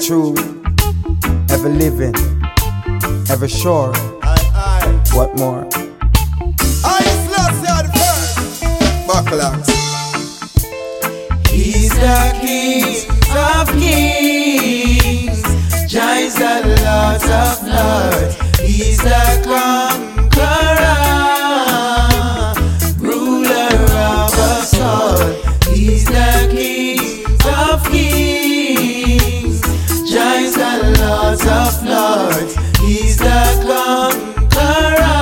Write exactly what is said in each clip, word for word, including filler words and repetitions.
true, ever living, ever sure. Aye, aye. What more? I slow the first. Bucklocks. He's the King of Kings, Jah is the Lord of Lords. He's the conqueror, ruler of us all. He's the King of Kings, Jah is the Lord of Lords. He's the conqueror,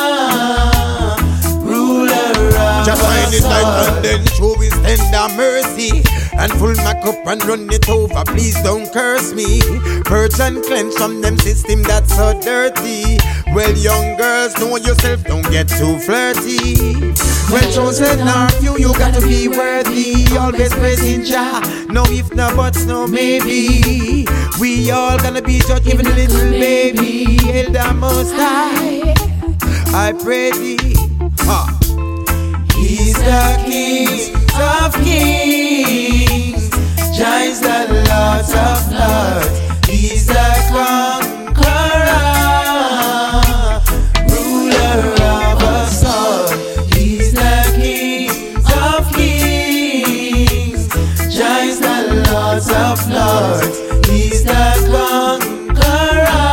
ruler of Just find it us like all. and then show his tender mercy. And full my cup and run it over, please don't curse me. Purge and cleanse from them system that's so dirty. Well, young girls, know yourself, don't get too flirty. Well, chosen are few, you got to be worthy. Always praising Jah, no if, no buts, no maybe. We all gonna be judged, even a little baby. Elder Most High, I pray thee. Ha. He's the King of Kings, Jah is the Lord of Lords. He's the conqueror, ruler of us all. He's the King of Kings, Jah is the Lord of Lords. He's the conqueror,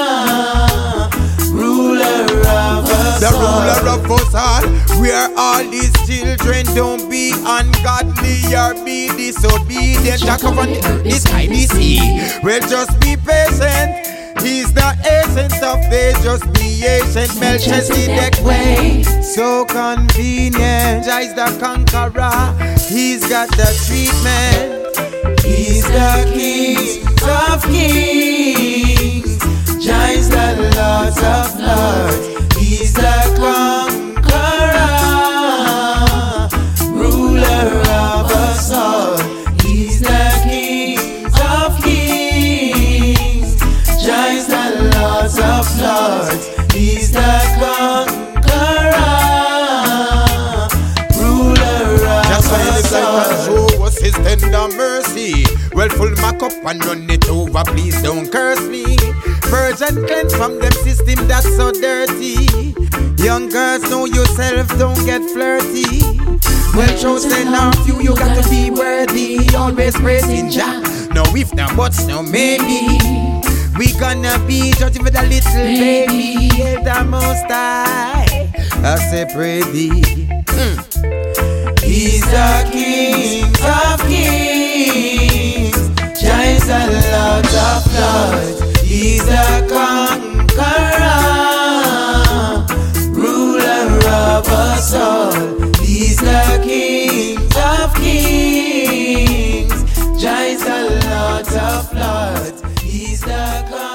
ruler of us The all. ruler of us all. We are all these children. Don't be ungodly or be disobedient. Jack of the earth, the sky, the sea. Well, just be patient. He's the essence of days. Just be patient. Melchizedek way. So convenient. Jah is the conqueror. He's got the treatment. He's the King of Kings, Jah is the Lord of Lords. He's the conqueror, ruler of us all. He's the King of Kings, Jah is the Lord of Lords. He's the conqueror, ruler of Just find us it like and all. show us his tender mercy. Well, full my cup and run it over, please don't curse me. Purge and cleanse from them system that's so dirty. Young girls, know yourself, don't get flirty. Well, chosen are few, you got to be worthy. Always praising Jah, no if, no buts, no maybe. We gonna be judging with a little baby. Elder Most High, I say pray thee. Mm. He's the King of Kings, Jah is the Lord of Lords. He's the conqueror, ruler of us all. He's the King of Kings, Jah is the Lord of Lords. He's the conqueror.